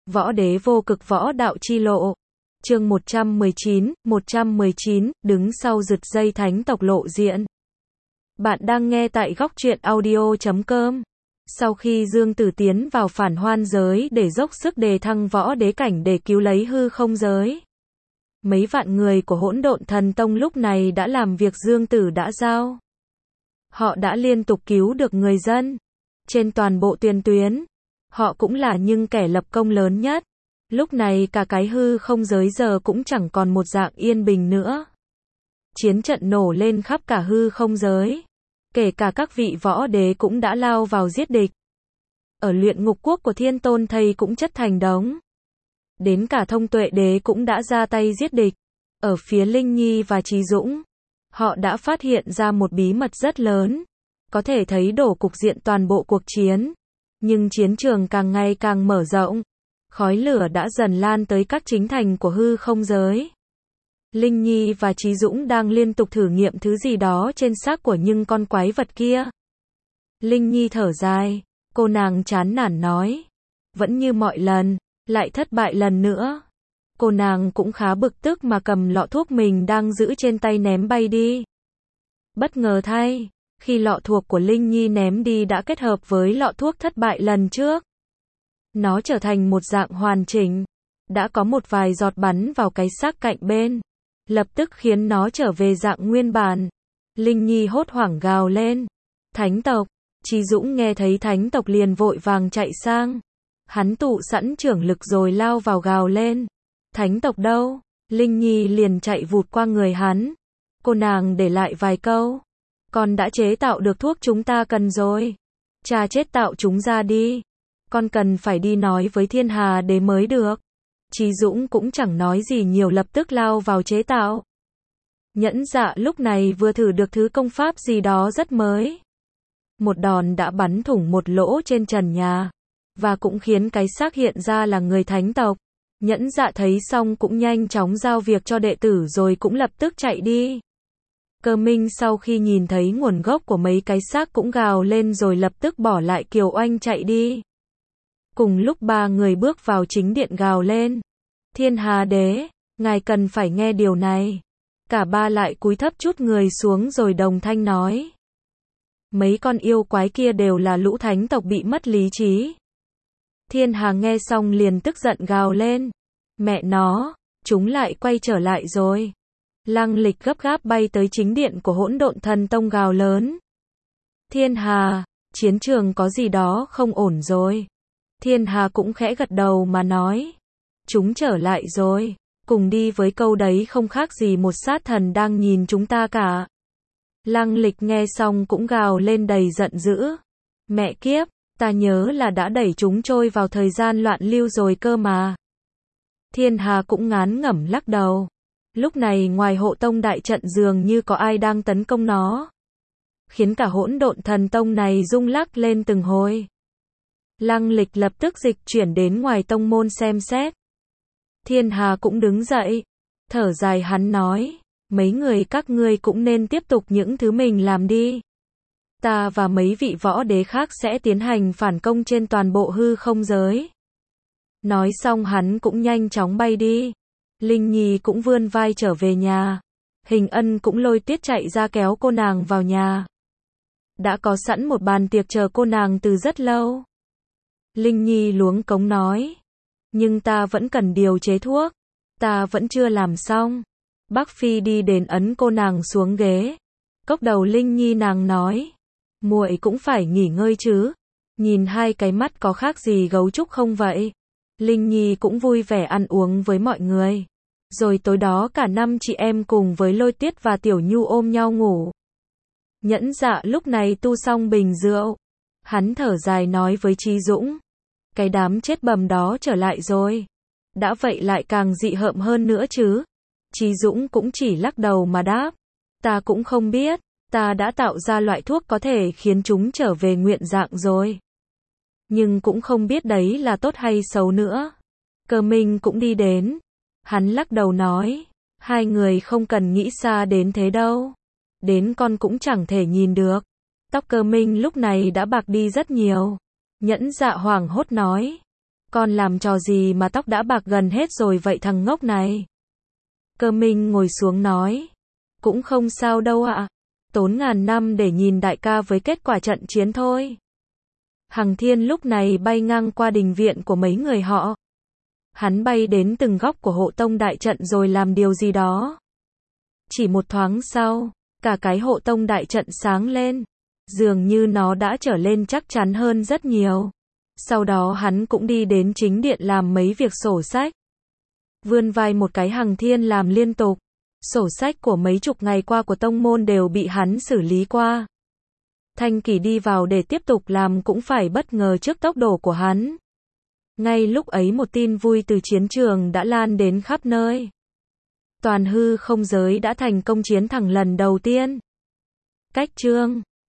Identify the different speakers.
Speaker 1: Võ đế vô cực võ đạo chi lộ. Chương 119, đứng sau rực dây thánh tộc lộ diện. Bạn đang nghe tại góc truyện audio.com. Sau khi Dương Tử tiến vào phản hoan giới để dốc sức đề thăng võ đế cảnh để cứu lấy hư không giới, mấy vạn người của Hỗn Độn Thần Tông lúc này đã làm việc Dương Tử đã giao. Họ đã liên tục cứu được người dân trên toàn bộ tiền tuyến. Họ cũng là những kẻ lập công lớn nhất. Lúc này cả cái hư không giới giờ cũng chẳng còn một dạng yên bình nữa. Chiến trận nổ lên khắp cả hư không giới. Kể cả các vị võ đế cũng đã lao vào giết địch. Ở Luyện Ngục Quốc của Thiên Tôn Thây cũng chất thành đống. Đến cả Thông Tuệ Đế cũng đã ra tay giết địch. Ở phía Linh Nhi và Trí Dũng, họ đã phát hiện ra một bí mật rất lớn. Có thể thấy đổ cục diện toàn bộ cuộc chiến. Nhưng chiến trường càng ngày càng mở rộng. Khói lửa đã dần lan tới các chính thành của hư không giới. Linh Nhi và Trí Dũng đang liên tục thử nghiệm thứ gì đó trên xác của những con quái vật kia. Linh Nhi thở dài, cô nàng chán nản nói. Vẫn như mọi lần, lại thất bại lần nữa. Cô nàng cũng khá bực tức mà cầm lọ thuốc mình đang giữ trên tay ném bay đi. Bất ngờ thay, khi lọ thuốc của Linh Nhi ném đi đã kết hợp với lọ thuốc thất bại lần trước. Nó trở thành một dạng hoàn chỉnh. Đã có một vài giọt bắn vào cái xác cạnh bên. Lập tức khiến nó trở về dạng nguyên bản. Linh Nhi hốt hoảng gào lên. Thánh tộc. Trí Dũng nghe thấy thánh tộc liền vội vàng chạy sang. Hắn tụ sẵn trưởng lực rồi lao vào gào lên. Thánh tộc đâu? Linh Nhi liền chạy vụt qua người hắn. Cô nàng để lại vài câu. Con đã chế tạo được thuốc chúng ta cần rồi. Cha chết tạo chúng ra đi. Con cần phải đi nói với Thiên Hà Đế mới được. Trí Dũng cũng chẳng nói gì nhiều, lập tức lao vào chế tạo. Nhẫn Dạ lúc này vừa thử được thứ công pháp gì đó rất mới. Một đòn đã bắn thủng một lỗ trên trần nhà. Và cũng khiến cái xác hiện ra là người thánh tộc. Nhẫn Dạ thấy xong cũng nhanh chóng giao việc cho đệ tử rồi cũng lập tức chạy đi. Cơ Minh sau khi nhìn thấy nguồn gốc của mấy cái xác cũng gào lên rồi lập tức bỏ lại Kiều Oanh chạy đi. Cùng lúc ba người bước vào chính điện gào lên. Thiên Hà Đế, ngài cần phải nghe điều này. Cả ba lại cúi thấp chút người xuống rồi đồng thanh nói. Mấy con yêu quái kia đều là lũ thánh tộc bị mất lý trí. Thiên Hà nghe xong liền tức giận gào lên. Mẹ nó, chúng lại quay trở lại rồi. Lăng Lịch gấp gáp bay tới chính điện của Hỗn Độn Thần Tông gào lớn. Thiên Hà, chiến trường có gì đó không ổn rồi. Thiên Hà cũng khẽ gật đầu mà nói. Chúng trở lại rồi. Cùng đi với câu đấy không khác gì một sát thần đang nhìn chúng ta cả. Lăng Lịch nghe xong cũng gào lên đầy giận dữ. Mẹ kiếp, ta nhớ là đã đẩy chúng trôi vào thời gian loạn lưu rồi cơ mà. Thiên Hà cũng ngán ngẩm lắc đầu. Lúc này ngoài hộ tông đại trận dường như có ai đang tấn công nó. Khiến cả Hỗn Độn Thần Tông này rung lắc lên từng hồi. Lăng Lịch lập tức dịch chuyển đến ngoài tông môn xem xét. Thiên Hà cũng đứng dậy. Thở dài hắn nói. Mấy người các ngươi cũng nên tiếp tục những thứ mình làm đi. Ta và mấy vị võ đế khác sẽ tiến hành phản công trên toàn bộ hư không giới. Nói xong hắn cũng nhanh chóng bay đi. Linh Nhi cũng vươn vai trở về nhà. Hình Ân cũng lôi Tiết chạy ra kéo cô nàng vào nhà. Đã có sẵn một bàn tiệc chờ cô nàng từ rất lâu. Linh Nhi luống cống nói. Nhưng ta vẫn cần điều chế thuốc. Ta vẫn chưa làm xong. Bác Phi đi đến ấn cô nàng xuống ghế. Cốc đầu Linh Nhi nàng nói. Muội cũng phải nghỉ ngơi chứ. Nhìn hai cái mắt có khác gì gấu trúc không vậy? Linh Nhi cũng vui vẻ ăn uống với mọi người. Rồi tối đó cả năm chị em cùng với Lôi Tiết và Tiểu Nhu ôm nhau ngủ. Nhẫn Dạ lúc này tu xong bình rượu. Hắn thở dài nói với Trí Dũng. Cái đám chết bầm đó trở lại rồi. Đã vậy lại càng dị hợm hơn nữa chứ. Trí Dũng cũng chỉ lắc đầu mà đáp. Ta cũng không biết. Ta đã tạo ra loại thuốc có thể khiến chúng trở về nguyện dạng rồi. Nhưng cũng không biết đấy là tốt hay xấu nữa. Cơ Minh cũng đi đến. Hắn lắc đầu nói. Hai người không cần nghĩ xa đến thế đâu. Đến con cũng chẳng thể nhìn được. Tóc Cơ Minh lúc này đã bạc đi rất nhiều. Nhẫn Dạ hoảng hốt nói. Con làm trò gì mà tóc đã bạc gần hết rồi vậy thằng ngốc này? Cơ Minh ngồi xuống nói. Cũng không sao đâu ạ. Tốn ngàn năm để nhìn đại ca với kết quả trận chiến thôi. Hằng Thiên lúc này bay ngang qua đình viện của mấy người họ. Hắn bay đến từng góc của hộ tông đại trận rồi làm điều gì đó. Chỉ một thoáng sau, cả cái hộ tông đại trận sáng lên. Dường như nó đã trở lên chắc chắn hơn rất nhiều. Sau đó hắn cũng đi đến chính điện làm mấy việc sổ sách. Vươn vai một cái Hằng Thiên làm liên tục. Sổ sách của mấy chục ngày qua của tông môn đều bị hắn xử lý qua. Thanh Kỳ đi vào để tiếp tục làm cũng phải bất ngờ trước tốc độ của hắn. Ngay lúc ấy một tin vui từ chiến trường đã lan đến khắp nơi. Toàn hư không giới đã thành công chiến thắng lần đầu tiên. Cách chương